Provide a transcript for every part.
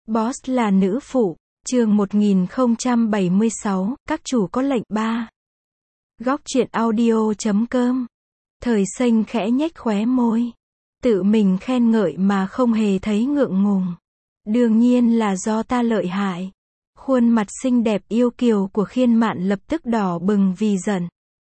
Boss là nữ phụ, chương 1076, các chủ có lệnh 3. Góc truyện audio.com. Thời xanh khẽ nhếch khóe môi. Tự mình khen ngợi mà không hề thấy ngượng ngùng. Đương nhiên là do ta lợi hại. Khuôn mặt xinh đẹp yêu kiều của Khiên Mạn lập tức đỏ bừng vì giận.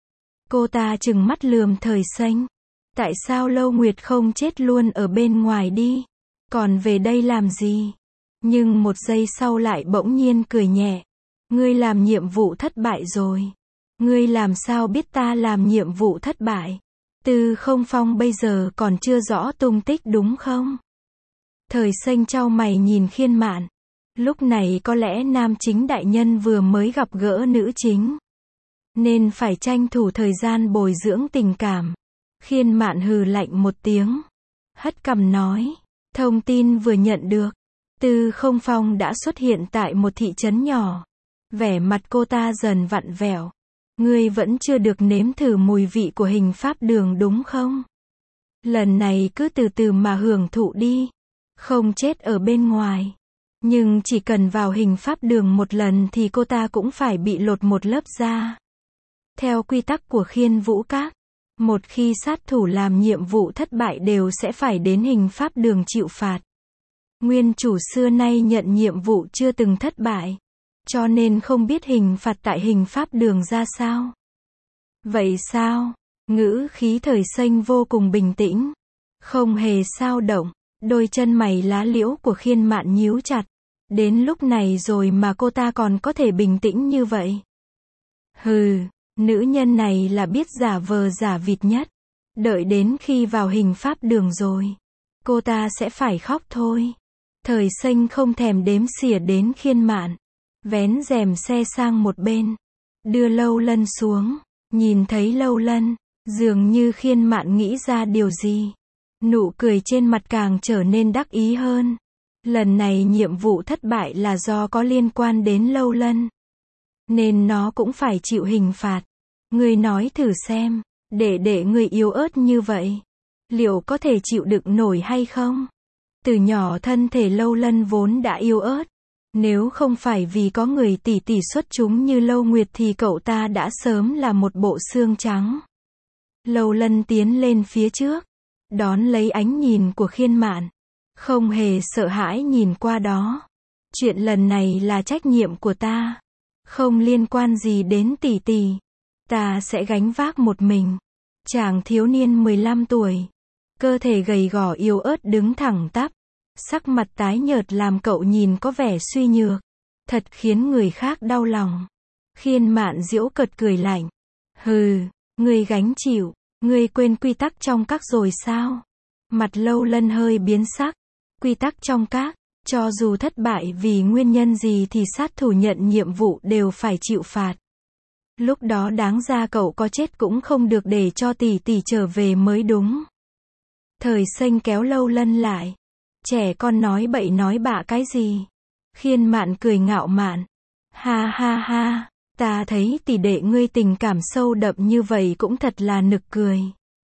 Cô ta trừng mắt lườm Thời xanh. Tại sao Lâu Nguyệt không chết luôn ở bên ngoài đi? Còn về đây làm gì? Nhưng một giây sau lại bỗng nhiên cười nhẹ. Ngươi làm nhiệm vụ thất bại rồi. Ngươi làm sao biết ta làm nhiệm vụ thất bại? Tư Không Phong bây giờ còn chưa rõ tung tích đúng không? Thời xanh chau mày nhìn Khiên Mạn. Lúc này có lẽ nam chính đại nhân vừa mới gặp gỡ nữ chính, nên phải tranh thủ thời gian bồi dưỡng tình cảm. Khiên Mạn hừ lạnh một tiếng, hất cằm nói, thông tin vừa nhận được, Tư Không Phong đã xuất hiện tại một thị trấn nhỏ. Vẻ mặt cô ta dần vặn vẹo. Ngươi vẫn chưa được nếm thử mùi vị của hình pháp đường đúng không? Lần này cứ từ từ mà hưởng thụ đi. Không chết ở bên ngoài. Nhưng chỉ cần vào hình pháp đường một lần thì cô ta cũng phải bị lột một lớp da. Theo quy tắc của Khiên Vũ Các, một khi sát thủ làm nhiệm vụ thất bại đều sẽ phải đến hình pháp đường chịu phạt. Nguyên chủ xưa nay nhận nhiệm vụ chưa từng thất bại, cho nên không biết hình phạt tại hình pháp đường ra sao. Vậy sao? Ngữ khí Thời xanh vô cùng bình tĩnh, không hề xao động. Đôi chân mày lá liễu của Khiên Mạn nhíu chặt. Đến lúc này rồi mà cô ta còn có thể bình tĩnh như vậy. Hừ, nữ nhân này là biết giả vờ giả vịt nhất. Đợi đến khi vào hình pháp đường rồi, cô ta sẽ phải khóc thôi. Thời xanh không thèm đếm xỉa đến Khiên Mạn, vén rèm xe sang một bên, đưa Lâu Lân xuống. Nhìn thấy Lâu Lân, dường như Khiên Mạn nghĩ ra điều gì, nụ cười trên mặt càng trở nên đắc ý hơn. Lần này nhiệm vụ thất bại là do có liên quan đến Lâu Lân, nên nó cũng phải chịu hình phạt. Ngươi nói thử xem, để ngươi yếu ớt như vậy, liệu có thể chịu đựng nổi hay không? Từ nhỏ thân thể Lâu Lân vốn đã yếu ớt. Nếu không phải vì có người tỷ tỷ xuất chúng như Lâu Nguyệt thì cậu ta đã sớm là một bộ xương trắng. Lâu Lân tiến lên phía trước, đón lấy ánh nhìn của Khiên Mạn, không hề sợ hãi nhìn qua đó. Chuyện lần này là trách nhiệm của ta, không liên quan gì đến tỷ tỷ. Ta sẽ gánh vác một mình. Chàng thiếu niên 15 tuổi, cơ thể gầy gò yếu ớt đứng thẳng tắp, sắc mặt tái nhợt làm cậu nhìn có vẻ suy nhược, thật khiến người khác đau lòng. Khiên Mạn giễu cợt cười lạnh. Hừ, ngươi gánh chịu, ngươi quên quy tắc trong các rồi sao? Mặt Lâu Lân hơi biến sắc. Quy tắc trong các, cho dù thất bại vì nguyên nhân gì thì sát thủ nhận nhiệm vụ đều phải chịu phạt. Lúc đó đáng ra cậu có chết cũng không được để cho tỷ tỷ trở về mới đúng. Thời xanh kéo Lâu Lân lại. Trẻ con nói bậy nói bạ cái gì? Khiên Mạn cười ngạo mạn. Ha ha ha, ta thấy tỷ đệ ngươi tình cảm sâu đậm như vậy cũng thật là nực cười.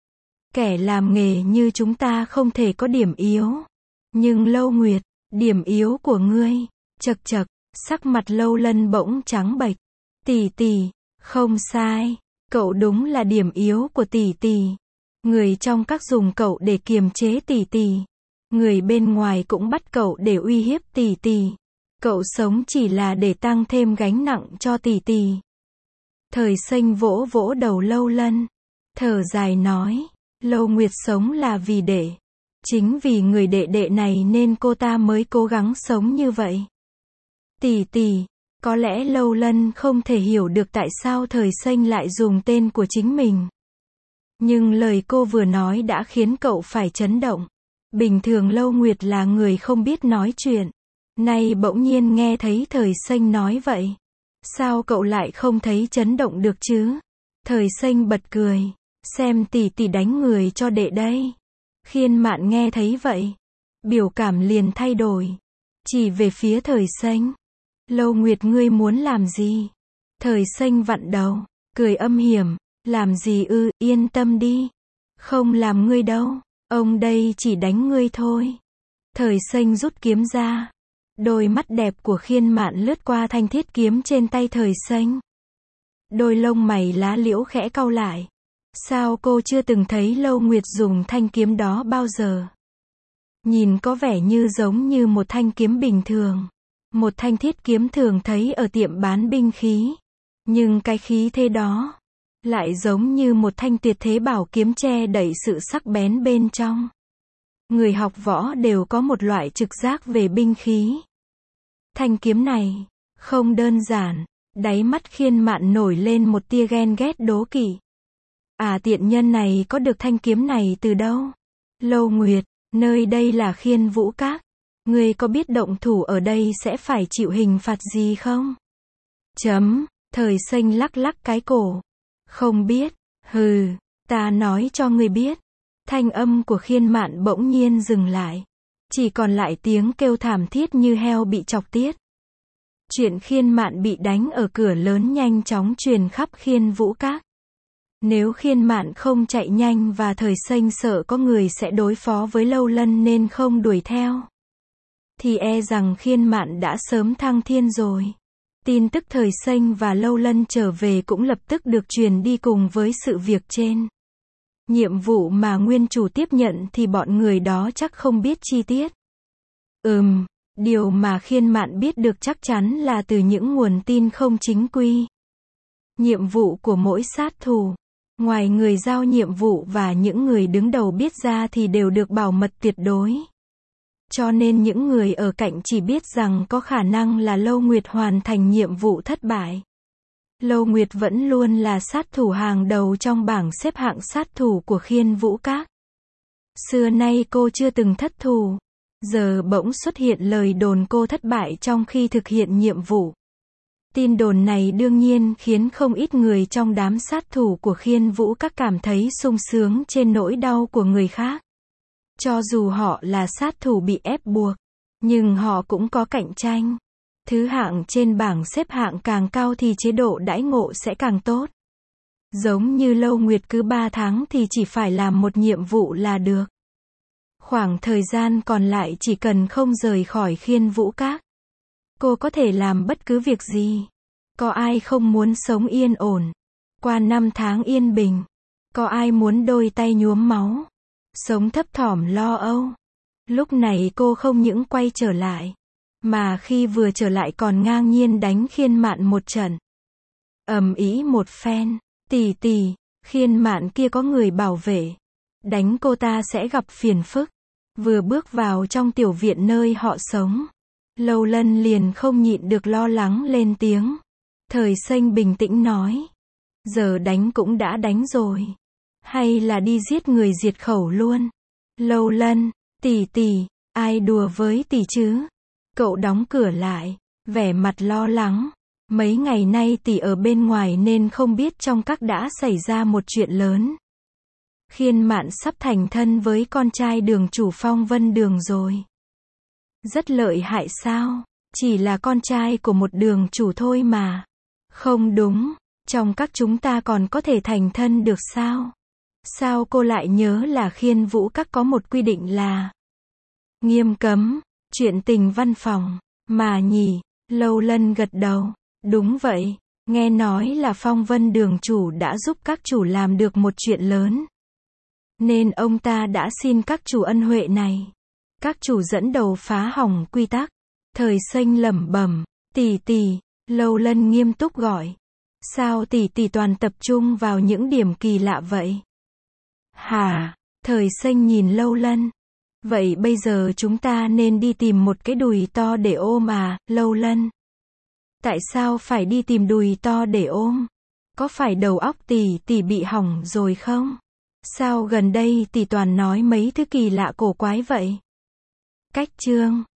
Kẻ làm nghề như chúng ta không thể có điểm yếu. Nhưng Lâu Nguyệt, điểm yếu của ngươi, chật chật, sắc mặt Lâu Lân bỗng trắng bệch. Tỷ tỷ, không sai, cậu đúng là điểm yếu của tỷ tỷ. Người trong các dùng cậu để kiềm chế tỷ tỷ. Người bên ngoài cũng bắt cậu để uy hiếp tỷ tỷ. Cậu sống chỉ là để tăng thêm gánh nặng cho tỷ tỷ. Thời xanh vỗ vỗ đầu Lâu Lân, thở dài nói, Lâu Nguyệt sống là vì đệ. Chính vì người đệ đệ này nên cô ta mới cố gắng sống như vậy. Tỷ tỷ, có lẽ Lâu Lân không thể hiểu được tại sao Thời xanh lại dùng tên của chính mình. Nhưng lời cô vừa nói đã khiến cậu phải chấn động. Bình thường Lâu Nguyệt là người không biết nói chuyện. Nay bỗng nhiên nghe thấy Thời xanh nói vậy. Sao cậu lại không thấy chấn động được chứ? Thời xanh bật cười. Xem tỷ tỷ đánh người cho đệ đây. Khiên Mạn nghe thấy vậy, biểu cảm liền thay đổi. Chỉ về phía Thời xanh. Lâu Nguyệt ngươi muốn làm gì? Thời xanh vặn đầu, cười âm hiểm. Làm gì ư, yên tâm đi. Không làm ngươi đâu. Ông đây chỉ đánh ngươi thôi. Thời xanh rút kiếm ra. Đôi mắt đẹp của Khiên Mạn lướt qua thanh thiết kiếm trên tay Thời Xanh. Đôi lông mày lá liễu khẽ cau lại. Sao cô chưa từng thấy Lâu Nguyệt dùng thanh kiếm đó bao giờ? Nhìn có vẻ như giống như một thanh kiếm bình thường. Một thanh thiết kiếm thường thấy ở tiệm bán binh khí. Nhưng cái khí thế đó lại giống như một thanh tuyệt thế bảo kiếm che đậy sự sắc bén bên trong. Người học võ đều có một loại trực giác về binh khí. Thanh kiếm này không đơn giản. Đáy mắt Khiên Mạn nổi lên một tia ghen ghét đố kỵ. À, tiện nhân này có được thanh kiếm này từ đâu? Lâu Nguyệt, nơi đây là Khiên Vũ Các. Ngươi có biết động thủ ở đây sẽ phải chịu hình phạt gì không? Thời Xanh lắc lắc cái cổ. Không biết. Hừ, ta nói cho ngươi biết. Thanh âm của Khiên Mạn bỗng nhiên dừng lại. Chỉ còn lại tiếng kêu thảm thiết như heo bị chọc tiết. Chuyện Khiên Mạn bị đánh ở cửa lớn nhanh chóng truyền khắp Khiên Vũ Các. Nếu Khiên Mạn không chạy nhanh và Thời Xanh sợ có người sẽ đối phó với Lâu Lân nên không đuổi theo, thì e rằng Khiên Mạn đã sớm thăng thiên rồi. Tin tức Thời Xanh và Lâu Lân trở về cũng lập tức được truyền đi cùng với sự việc trên. Nhiệm vụ mà nguyên chủ tiếp nhận thì bọn người đó chắc không biết chi tiết. Điều mà Khiên Mạn biết được chắc chắn là từ những nguồn tin không chính quy. Nhiệm vụ của mỗi sát thủ, ngoài người giao nhiệm vụ và những người đứng đầu biết ra thì đều được bảo mật tuyệt đối. Cho nên những người ở cạnh chỉ biết rằng có khả năng là Lâu Nguyệt hoàn thành nhiệm vụ thất bại. Lâu Nguyệt vẫn luôn là sát thủ hàng đầu trong bảng xếp hạng sát thủ của Khiên Vũ Các. Xưa nay cô chưa từng thất thủ. Giờ bỗng xuất hiện lời đồn cô thất bại trong khi thực hiện nhiệm vụ. Tin đồn này đương nhiên khiến không ít người trong đám sát thủ của Khiên Vũ Các cảm thấy sung sướng trên nỗi đau của người khác. Cho dù họ là sát thủ bị ép buộc, nhưng họ cũng có cạnh tranh. Thứ hạng trên bảng xếp hạng càng cao thì chế độ đãi ngộ sẽ càng tốt. Giống như Lâu Nguyệt cứ 3 tháng thì chỉ phải làm một nhiệm vụ là được. Khoảng thời gian còn lại chỉ cần không rời khỏi Khiên Vũ Các, cô có thể làm bất cứ việc gì. Có ai không muốn sống yên ổn, qua 5 tháng yên bình? Có ai muốn đôi tay nhuốm máu, sống thấp thỏm lo âu? Lúc này cô không những quay trở lại, mà khi vừa trở lại còn ngang nhiên đánh Khiên Mạn một trận. Ầm ĩ một phen. Tỷ, Khiên Mạn kia có người bảo vệ. Đánh cô ta sẽ gặp phiền phức. Vừa bước vào trong tiểu viện nơi họ sống, Lâu Lân liền không nhịn được lo lắng lên tiếng. Thời Xanh bình tĩnh nói. Giờ đánh cũng đã đánh rồi. Hay là đi giết người diệt khẩu luôn? Lâu Lân, tỷ, ai đùa với tỷ chứ? Cậu đóng cửa lại, vẻ mặt lo lắng. Mấy ngày nay tỷ ở bên ngoài nên không biết trong các đã xảy ra một chuyện lớn. Khiên Mạn sắp thành thân với con trai đường chủ Phong Vân Đường rồi. Rất lợi hại sao? Chỉ là con trai của một đường chủ thôi mà. Không đúng, trong các chúng ta còn có thể thành thân được sao? Sao cô lại nhớ là Khiên Vũ Các có một quy định là nghiêm cấm chuyện tình văn phòng, mà nhỉ? Lâu Lân gật đầu. Đúng vậy, nghe nói là Phong Vân Đường chủ đã giúp các chủ làm được một chuyện lớn. Nên ông ta đã xin các chủ ân huệ này. Các chủ dẫn đầu phá hỏng quy tắc. Thời Xanh lẩm bẩm. Tỷ, Lâu Lân nghiêm túc gọi. Sao tỷ toàn tập trung vào những điểm kỳ lạ vậy? Hả? Thời Xanh nhìn Lâu Lân. Vậy bây giờ chúng ta nên đi tìm một cái đùi to để ôm à, Lâu Lân? Tại sao phải đi tìm đùi to để ôm? Có phải đầu óc tỷ bị hỏng rồi không? Sao gần đây tỷ toàn nói mấy thứ kỳ lạ cổ quái vậy? Cách chương